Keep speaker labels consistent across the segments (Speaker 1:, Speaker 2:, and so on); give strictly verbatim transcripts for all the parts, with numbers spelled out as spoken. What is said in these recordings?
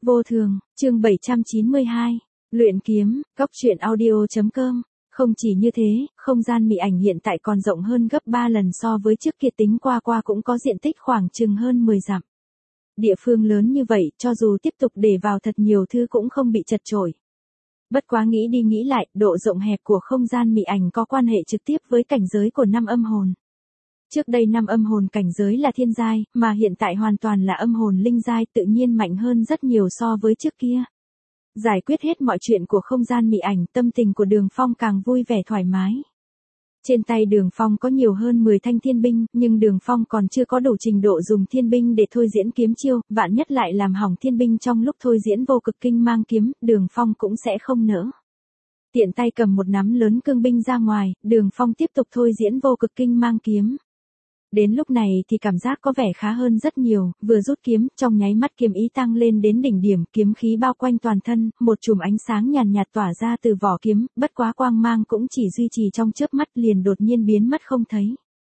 Speaker 1: Vô thường, chương bảy trăm chín mươi hai, luyện kiếm, góc truyện audio.com. Không chỉ như thế, không gian mị ảnh hiện tại còn rộng hơn gấp ba lần so với trước kia, tính qua qua cũng có diện tích khoảng chừng hơn mười dặm. Địa phương lớn như vậy, cho dù tiếp tục để vào thật nhiều thứ cũng không bị chật chội. Bất quá nghĩ đi nghĩ lại, độ rộng hẹp của không gian mị ảnh có quan hệ trực tiếp với cảnh giới của năm âm hồn. Trước đây năm âm hồn cảnh giới là thiên giai, mà hiện tại hoàn toàn là âm hồn linh giai, tự nhiên mạnh hơn rất nhiều so với trước kia. Giải quyết hết mọi chuyện của không gian mị ảnh, tâm tình của Đường Phong càng vui vẻ thoải mái. Trên tay Đường Phong có nhiều hơn mười thanh thiên binh, nhưng Đường Phong còn chưa có đủ trình độ dùng thiên binh để thôi diễn kiếm chiêu, vạn nhất lại làm hỏng thiên binh trong lúc thôi diễn vô cực kinh mang kiếm, Đường Phong cũng sẽ không nỡ. Tiện tay cầm một nắm lớn cương binh ra ngoài, Đường Phong tiếp tục thôi diễn vô cực kinh mang kiếm. Đến lúc này thì cảm giác có vẻ khá hơn rất nhiều, vừa rút kiếm, trong nháy mắt kiếm ý tăng lên đến đỉnh điểm, kiếm khí bao quanh toàn thân, một chùm ánh sáng nhàn nhạt tỏa ra từ vỏ kiếm, bất quá quang mang cũng chỉ duy trì trong chớp mắt liền đột nhiên biến mất không thấy.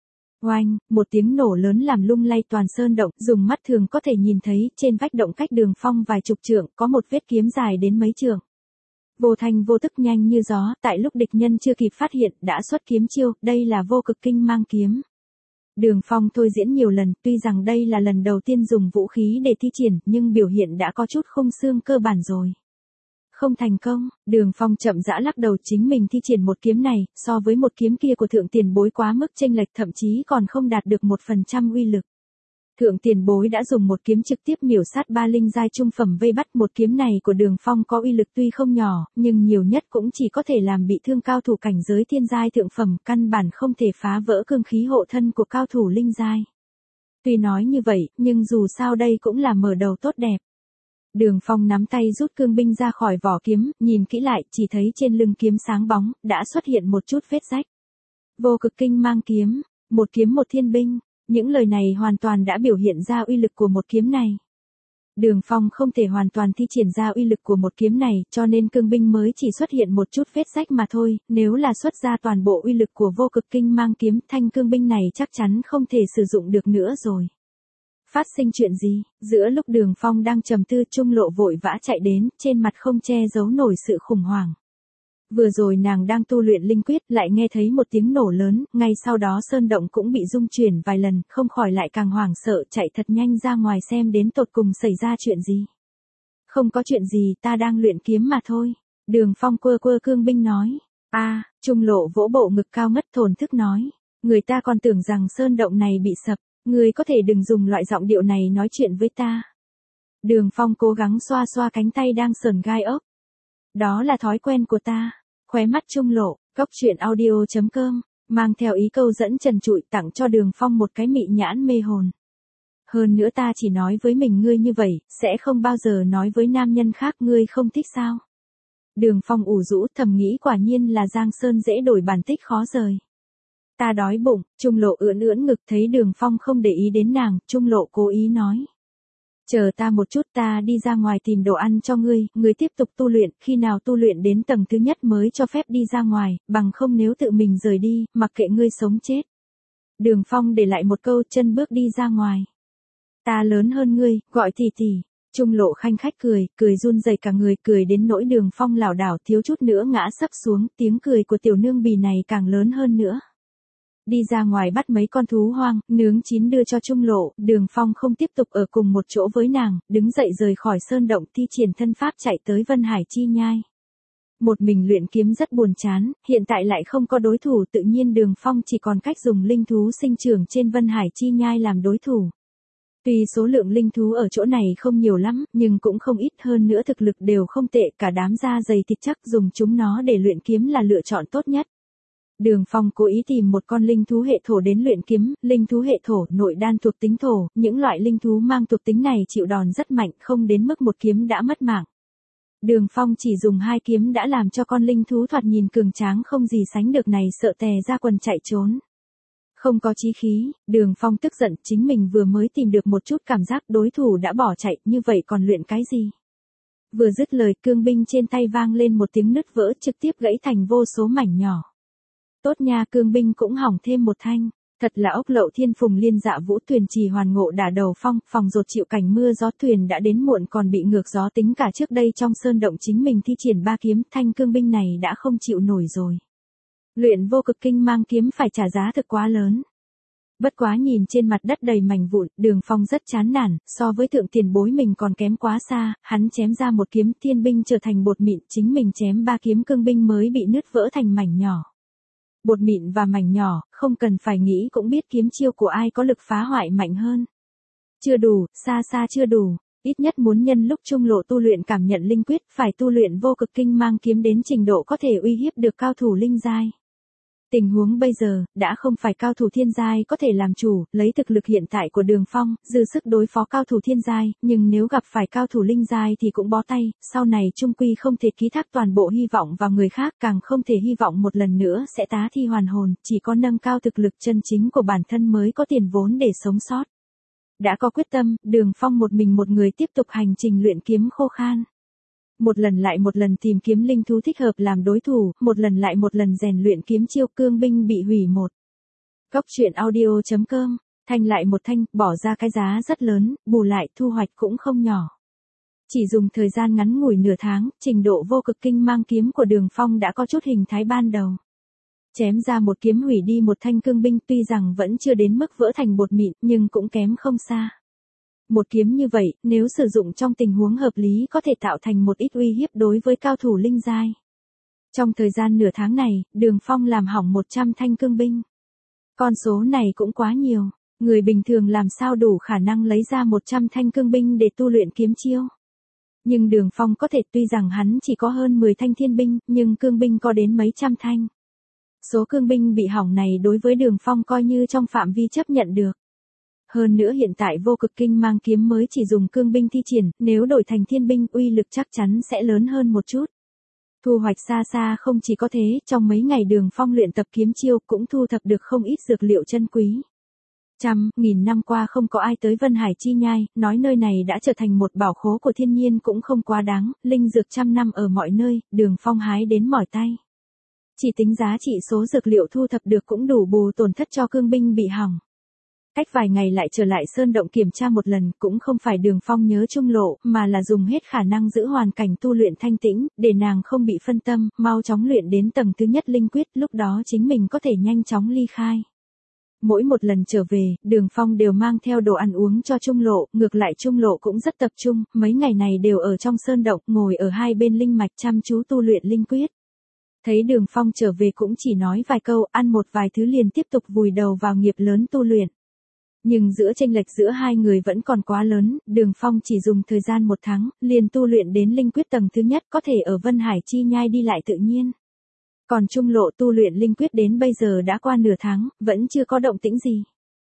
Speaker 1: Oanh, một tiếng nổ lớn làm lung lay toàn sơn động, dùng mắt thường có thể nhìn thấy, trên vách động cách Đường Phong vài chục trượng, có một vết kiếm dài đến mấy trượng. Vô thanh vô tức nhanh như gió, tại lúc địch nhân chưa kịp phát hiện, đã xuất kiếm chiêu, đây là vô cực kinh mang kiếm. Đường Phong thôi diễn nhiều lần, tuy rằng đây là lần đầu tiên dùng vũ khí để thi triển, nhưng biểu hiện đã có chút khung xương cơ bản rồi. Không thành công, Đường Phong chậm rãi lắc đầu, chính mình thi triển một kiếm này, so với một kiếm kia của thượng tiền bối quá mức chênh lệch, thậm chí còn không đạt được một phần trăm uy lực. Thượng tiền bối đã dùng một kiếm trực tiếp miểu sát ba linh giai trung phẩm vây bắt, một kiếm này của Đường Phong có uy lực tuy không nhỏ, nhưng nhiều nhất cũng chỉ có thể làm bị thương cao thủ cảnh giới thiên giai thượng phẩm, căn bản không thể phá vỡ cương khí hộ thân của cao thủ linh giai. Tuy nói như vậy, nhưng dù sao đây cũng là mở đầu tốt đẹp. Đường Phong nắm tay rút cương binh ra khỏi vỏ kiếm, nhìn kỹ lại, chỉ thấy trên lưng kiếm sáng bóng, đã xuất hiện một chút vết rách. Vô cực kinh mang kiếm, một kiếm một thiên binh. Những lời này hoàn toàn đã biểu hiện ra uy lực của một kiếm này. Đường Phong không thể hoàn toàn thi triển ra uy lực của một kiếm này, cho nên cương binh mới chỉ xuất hiện một chút vết rách mà thôi, nếu là xuất ra toàn bộ uy lực của vô cực kinh mang kiếm, thanh cương binh này chắc chắn không thể sử dụng được nữa rồi. Phát sinh chuyện gì? Giữa lúc Đường Phong đang trầm tư, Trung Lộ vội vã chạy đến, trên mặt không che giấu nổi sự khủng hoảng. Vừa rồi nàng đang tu luyện linh quyết, lại nghe thấy một tiếng nổ lớn, ngay sau đó sơn động cũng bị rung chuyển vài lần, không khỏi lại càng hoảng sợ, chạy thật nhanh ra ngoài xem đến tột cùng xảy ra chuyện gì. Không có chuyện gì, ta đang luyện kiếm mà thôi. Đường Phong quơ quơ cương binh nói. A, à, Trung Lộ vỗ bộ ngực cao ngất thổn thức nói. Người ta còn tưởng rằng sơn động này bị sập, người có thể đừng dùng loại giọng điệu này nói chuyện với ta. Đường Phong cố gắng xoa xoa cánh tay đang sờn gai ốc. Đó là thói quen của ta. Khóe mắt Trung Lộ, góc truyện audio.com, mang theo ý câu dẫn trần trụi tặng cho Đường Phong một cái mị nhãn mê hồn. Hơn nữa ta chỉ nói với mình ngươi như vậy, sẽ không bao giờ nói với nam nhân khác, ngươi không thích sao? Đường Phong ủ rũ thầm nghĩ, quả nhiên là Giang Sơn dễ đổi bản tích khó rời. Ta đói bụng, Trung Lộ ưỡn ưỡn ngực, thấy Đường Phong không để ý đến nàng, Trung Lộ cố ý nói. Chờ ta một chút, ta đi ra ngoài tìm đồ ăn cho ngươi, ngươi tiếp tục tu luyện, khi nào tu luyện đến tầng thứ nhất mới cho phép đi ra ngoài, bằng không nếu tự mình rời đi, mặc kệ ngươi sống chết. Đường Phong để lại một câu, chân bước đi ra ngoài. Ta lớn hơn ngươi, gọi tỷ tỷ. Trung Lộ khanh khách cười, cười run rẩy cả người, cười đến nỗi Đường Phong lảo đảo thiếu chút nữa ngã sấp xuống, tiếng cười của tiểu nương bì này càng lớn hơn nữa. Đi ra ngoài bắt mấy con thú hoang, nướng chín đưa cho Trung Lộ, Đường Phong không tiếp tục ở cùng một chỗ với nàng, đứng dậy rời khỏi sơn động, thi triển thân pháp chạy tới Vân Hải Chi Nhai. Một mình luyện kiếm rất buồn chán, hiện tại lại không có đối thủ, tự nhiên Đường Phong chỉ còn cách dùng linh thú sinh trưởng trên Vân Hải Chi Nhai làm đối thủ. Tuy số lượng linh thú ở chỗ này không nhiều lắm, nhưng cũng không ít, hơn nữa thực lực đều không tệ, cả đám da dày thịt chắc, dùng chúng nó để luyện kiếm là lựa chọn tốt nhất. Đường Phong cố ý tìm một con linh thú hệ thổ đến luyện kiếm, linh thú hệ thổ, nội đan thuộc tính thổ, những loại linh thú mang thuộc tính này chịu đòn rất mạnh, không đến mức một kiếm đã mất mạng. Đường Phong chỉ dùng hai kiếm đã làm cho con linh thú thoạt nhìn cường tráng không gì sánh được này sợ tè ra quần chạy trốn. Không có chí khí, Đường Phong tức giận, chính mình vừa mới tìm được một chút cảm giác, đối thủ đã bỏ chạy, như vậy còn luyện cái gì? Vừa dứt lời, cương binh trên tay vang lên một tiếng nứt vỡ, trực tiếp gãy thành vô số mảnh nhỏ. Tốt nha, cương binh cũng hỏng thêm một thanh. Thật là ốc lậu thiên phùng liên dạ vũ Tuyền trì hoàn ngộ đả đầu phong, phòng rột chịu cảnh mưa gió Tuyền đã đến muộn còn bị ngược gió tính cả trước đây trong sơn động chính mình thi triển ba kiếm, thanh cương binh này đã không chịu nổi rồi. Luyện vô cực kinh mang kiếm phải trả giá thực quá lớn. Bất quá nhìn trên mặt đất đầy mảnh vụn, Đường Phong rất chán nản, so với thượng tiền bối mình còn kém quá xa, hắn chém ra một kiếm thiên binh trở thành bột mịn, chính mình chém ba kiếm cương binh mới bị nứt vỡ thành mảnh nhỏ. Bột mịn và mảnh nhỏ, không cần phải nghĩ cũng biết kiếm chiêu của ai có lực phá hoại mạnh hơn. Chưa đủ, xa xa chưa đủ, ít nhất muốn nhân lúc trung lộ tu luyện cảm nhận linh quyết, phải tu luyện vô cực kinh mang kiếm đến trình độ có thể uy hiếp được cao thủ linh giai. Tình huống bây giờ, đã không phải cao thủ thiên giai có thể làm chủ, lấy thực lực hiện tại của Đường Phong, dư sức đối phó cao thủ thiên giai, nhưng nếu gặp phải cao thủ linh giai thì cũng bó tay, sau này trung quy không thể ký thác toàn bộ hy vọng vào người khác, càng không thể hy vọng một lần nữa sẽ tá thi hoàn hồn, chỉ có nâng cao thực lực chân chính của bản thân mới có tiền vốn để sống sót. Đã có quyết tâm, Đường Phong một mình một người tiếp tục hành trình luyện kiếm khô khan. Một lần lại một lần tìm kiếm linh thú thích hợp làm đối thủ, một lần lại một lần rèn luyện kiếm chiêu cương binh bị hủy một. Góc truyện audio chấm com, thanh lại một thanh, bỏ ra cái giá rất lớn, bù lại thu hoạch cũng không nhỏ. Chỉ dùng thời gian ngắn ngủi nửa tháng, trình độ vô cực kinh mang kiếm của Đường Phong đã có chút hình thái ban đầu. Chém ra một kiếm hủy đi một thanh cương binh tuy rằng vẫn chưa đến mức vỡ thành bột mịn nhưng cũng kém không xa. Một kiếm như vậy, nếu sử dụng trong tình huống hợp lý có thể tạo thành một ít uy hiếp đối với cao thủ linh giai. Trong thời gian nửa tháng này, Đường Phong làm hỏng một trăm thanh cương binh. Con số này cũng quá nhiều, người bình thường làm sao đủ khả năng lấy ra một trăm thanh cương binh để tu luyện kiếm chiêu. Nhưng Đường Phong có thể, tuy rằng hắn chỉ có hơn mười thanh thiên binh, nhưng cương binh có đến mấy trăm thanh. Số cương binh bị hỏng này đối với Đường Phong coi như trong phạm vi chấp nhận được. Hơn nữa hiện tại vô cực kinh mang kiếm mới chỉ dùng cương binh thi triển, nếu đổi thành thiên binh uy lực chắc chắn sẽ lớn hơn một chút. Thu hoạch xa xa không chỉ có thế, trong mấy ngày Đường Phong luyện tập kiếm chiêu cũng thu thập được không ít dược liệu chân quý. Trăm, nghìn năm qua không có ai tới Vân Hải Chi Nhai, nói nơi này đã trở thành một bảo khố của thiên nhiên cũng không quá đáng, linh dược trăm năm ở mọi nơi, Đường Phong hái đến mỏi tay. Chỉ tính giá trị số dược liệu thu thập được cũng đủ bù tổn thất cho cương binh bị hỏng. Cách vài ngày lại trở lại sơn động kiểm tra một lần, cũng không phải Đường Phong nhớ trung lộ, mà là dùng hết khả năng giữ hoàn cảnh tu luyện thanh tĩnh, để nàng không bị phân tâm, mau chóng luyện đến tầng thứ nhất linh quyết, lúc đó chính mình có thể nhanh chóng ly khai. Mỗi một lần trở về, Đường Phong đều mang theo đồ ăn uống cho trung lộ, ngược lại trung lộ cũng rất tập trung, mấy ngày này đều ở trong sơn động, ngồi ở hai bên linh mạch chăm chú tu luyện linh quyết. Thấy Đường Phong trở về cũng chỉ nói vài câu, ăn một vài thứ liền tiếp tục vùi đầu vào nghiệp lớn tu luyện. Nhưng giữa chênh lệch giữa hai người vẫn còn quá lớn, Đường Phong chỉ dùng thời gian một tháng, liền tu luyện đến linh quyết tầng thứ nhất có thể ở Vân Hải Chi Nhai đi lại tự nhiên. Còn trung lộ tu luyện linh quyết đến bây giờ đã qua nửa tháng, vẫn chưa có động tĩnh gì.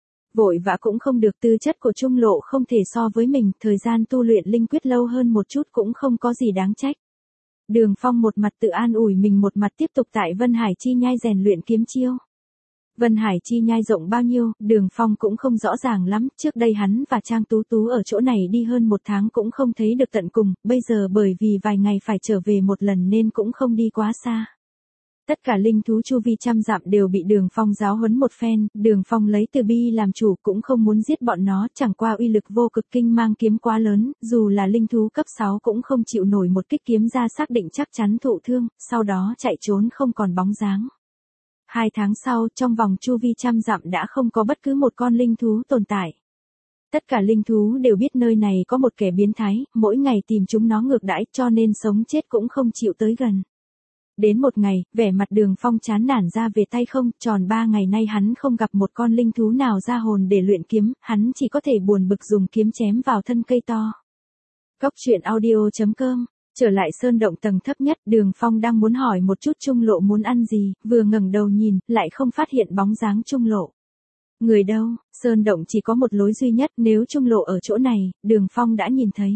Speaker 1: Vội vã cũng không được, tư chất của trung lộ không thể so với mình, thời gian tu luyện linh quyết lâu hơn một chút cũng không có gì đáng trách. Đường Phong một mặt tự an ủi mình một mặt tiếp tục tại Vân Hải Chi Nhai rèn luyện kiếm chiêu. Vân Hải Chi Nhai rộng bao nhiêu, Đường Phong cũng không rõ ràng lắm, trước đây hắn và Trang Tú Tú ở chỗ này đi hơn một tháng cũng không thấy được tận cùng, bây giờ bởi vì vài ngày phải trở về một lần nên cũng không đi quá xa. Tất cả linh thú chu vi trăm dặm đều bị Đường Phong giáo huấn một phen, Đường Phong lấy từ bi làm chủ cũng không muốn giết bọn nó, chẳng qua uy lực vô cực kinh mang kiếm quá lớn, dù là linh thú cấp sáu cũng không chịu nổi một kích kiếm ra xác định chắc chắn thụ thương, sau đó chạy trốn không còn bóng dáng. Hai tháng sau, trong vòng chu vi trăm dặm đã không có bất cứ một con linh thú tồn tại. Tất cả linh thú đều biết nơi này có một kẻ biến thái, mỗi ngày tìm chúng nó ngược đãi, cho nên sống chết cũng không chịu tới gần. Đến một ngày, vẻ mặt Đường Phong chán nản ra về tay không, tròn ba ngày nay hắn không gặp một con linh thú nào ra hồn để luyện kiếm, hắn chỉ có thể buồn bực dùng kiếm chém vào thân cây to. Góc truyện audio chấm com. Trở lại sơn động tầng thấp nhất, Đường Phong đang muốn hỏi một chút trung lộ muốn ăn gì, vừa ngẩng đầu nhìn, lại không phát hiện bóng dáng trung lộ. Người đâu, sơn động chỉ có một lối duy nhất, nếu trung lộ ở chỗ này, Đường Phong đã nhìn thấy.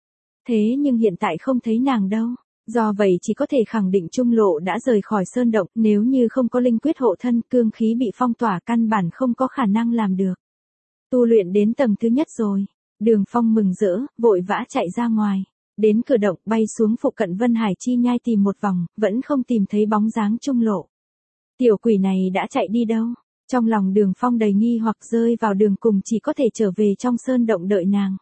Speaker 1: Thế nhưng hiện tại không thấy nàng đâu, do vậy chỉ có thể khẳng định trung lộ đã rời khỏi sơn động, nếu như không có linh quyết hộ thân, cương khí bị phong tỏa căn bản không có khả năng làm được. Tu luyện đến tầng thứ nhất rồi, Đường Phong mừng rỡ, vội vã chạy ra ngoài. Đến cửa động, bay xuống phụ cận Vân Hải Chi Nhai tìm một vòng, vẫn không tìm thấy bóng dáng trung lộ. Tiểu quỷ này đã chạy đi đâu? Trong lòng Đường Phong đầy nghi hoặc rơi vào đường cùng chỉ có thể trở về trong sơn động đợi nàng.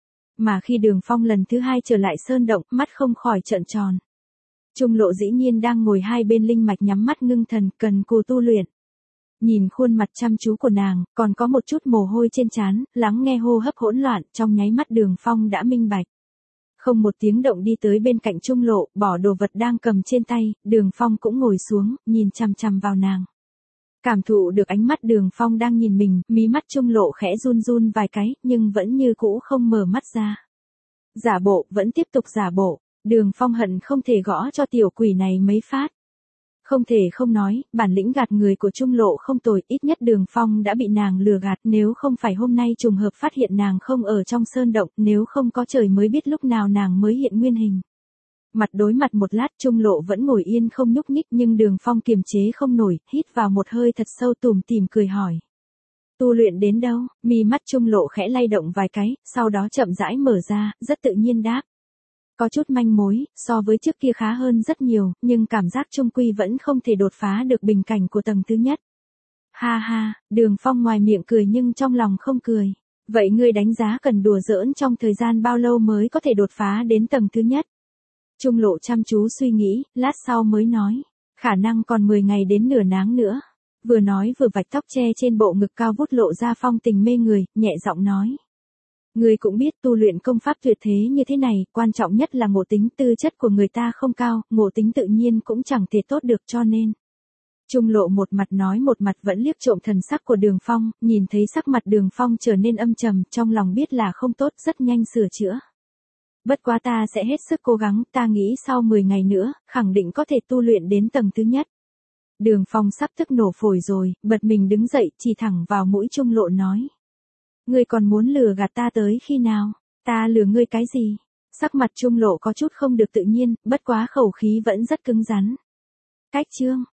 Speaker 1: Mà khi Đường Phong lần thứ hai trở lại sơn động, mắt không khỏi trợn tròn. Trung Lộ dĩ nhiên đang ngồi hai bên linh mạch nhắm mắt ngưng thần, cần cù tu luyện. Nhìn khuôn mặt chăm chú của nàng, còn có một chút mồ hôi trên trán, lắng nghe hô hấp hỗn loạn, trong nháy mắt Đường Phong đã minh bạch. Không một tiếng động đi tới bên cạnh Trung Lộ, bỏ đồ vật đang cầm trên tay, Đường Phong cũng ngồi xuống, nhìn chằm chằm vào nàng. Cảm thụ được ánh mắt Đường Phong đang nhìn mình, mí mắt Trung Lộ khẽ run run vài cái, nhưng vẫn như cũ không mở mắt ra. Giả bộ, vẫn tiếp tục giả bộ, Đường Phong hận không thể gõ cho tiểu quỷ này mấy phát. Không thể không nói, bản lĩnh gạt người của Trung Lộ không tồi, ít nhất Đường Phong đã bị nàng lừa gạt, nếu không phải hôm nay trùng hợp phát hiện nàng không ở trong sơn động, nếu không có trời mới biết lúc nào nàng mới hiện nguyên hình. Mặt đối mặt một lát, Trung Lộ vẫn ngồi yên không nhúc nhích, nhưng Đường Phong kiềm chế không nổi, hít vào một hơi thật sâu tủm tỉm cười hỏi. Tu luyện đến đâu? Mi mắt Trung Lộ khẽ lay động vài cái, sau đó chậm rãi mở ra, rất tự nhiên đáp. Có chút manh mối, so với trước kia khá hơn rất nhiều, nhưng cảm giác trung quy vẫn không thể đột phá được bình cảnh của tầng thứ nhất. Ha ha, Đường Phong ngoài miệng cười nhưng trong lòng không cười. Vậy ngươi đánh giá cần đùa giỡn trong thời gian bao lâu mới có thể đột phá đến tầng thứ nhất? Trung Lộ chăm chú suy nghĩ, lát sau mới nói. Khả năng còn mười ngày đến nửa náng nữa. Vừa nói vừa vạch tóc che trên bộ ngực cao vút lộ ra phong tình mê người, nhẹ giọng nói. Ngươi cũng biết tu luyện công pháp tuyệt thế như thế này, quan trọng nhất là ngộ tính, tư chất của người ta không cao, ngộ tính tự nhiên cũng chẳng thể tốt được cho nên. Trung Lộ một mặt nói một mặt vẫn liếc trộm thần sắc của Đường Phong, nhìn thấy sắc mặt Đường Phong trở nên âm trầm, trong lòng biết là không tốt, rất nhanh sửa chữa. Bất quá ta sẽ hết sức cố gắng, ta nghĩ sau mười ngày nữa, khẳng định có thể tu luyện đến tầng thứ nhất. Đường Phong sắp tức nổ phổi rồi, bật mình đứng dậy, chỉ thẳng vào mũi Trung Lộ nói. Ngươi còn muốn lừa gạt ta tới khi nào? Ta lừa ngươi cái gì? Sắc mặt Trung Lộ có chút không được tự nhiên, bất quá khẩu khí vẫn rất cứng rắn. Cách chương,